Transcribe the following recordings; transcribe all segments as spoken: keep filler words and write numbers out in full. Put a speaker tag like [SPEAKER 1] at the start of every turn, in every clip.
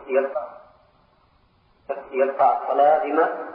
[SPEAKER 1] يقطع يقطع الصلاة بما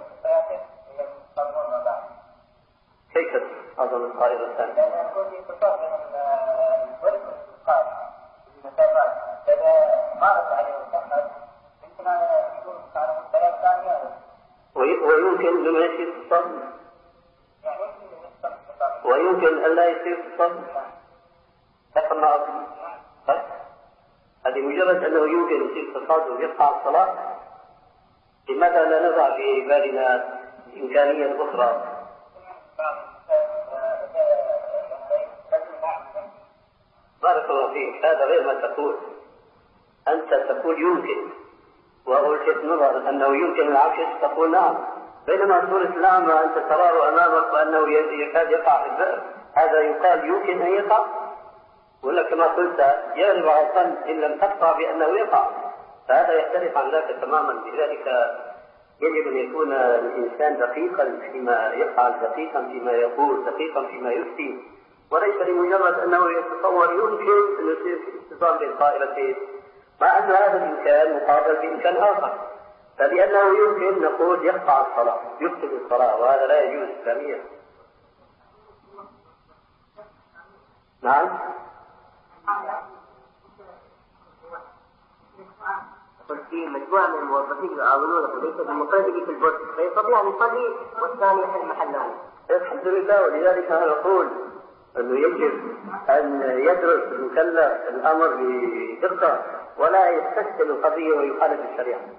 [SPEAKER 1] كيف أظن القائل الثاني؟
[SPEAKER 2] لأن يكون في اتصال بين الوجه والإسقاط المسافات، إذا مارس عليه السفر يمكن أن يكون على مستويات ثانية.
[SPEAKER 1] ويمكن لما يصير اتصال؟
[SPEAKER 2] يعني يمكن اتصال.
[SPEAKER 1] ويمكن أن لا يصير اتصال؟ تفهم ما أقول؟ هذه مجرد أنه يمكن يصير اتصال ويقطع الصلاة. لماذا لا نضع في بالنا إمكانية أخرى؟ بارك الله فيك، هذا غير ما تقول. أنت تقول يمكن، وألفت نظر أنه يمكن العكس تقول نعم، بينما صورة الأعمى أنت تراه أمامك وأنه يكاد يقع في البئر، هذا يقال يمكن أن يقع؟ ولا كما قلت يغلب على الظن إن لم تقطع بأنه يقع، فهذا يختلف عن ذلك تماما. لذلك يجب أن يكون الإنسان دقيقا فيما يفعل، دقيقا فيما يقول، دقيقا فيما يفتي، وليس لمجرد أنه يتصور يمكن أن يصير في اتصال بين قائلتين، مع أن هذا الإمكان مقابل بإمكان آخر. فلأنه يمكن نقول يقطع الصلاة، يفسد الصلاة، وهذا لا يجوز إسلاميا. نعم.
[SPEAKER 3] قلت في مجموعة من الموظفين يعاونونه وليس بمقيد في البرد، فيستطيع أن يصلي والثاني يحل محله.
[SPEAKER 1] الحمد لله. ولذلك أنا أقول أنه يجب أن يدرس المكلف الأمر بدقة ولا يستسهل القضية ويخالف الشريعة.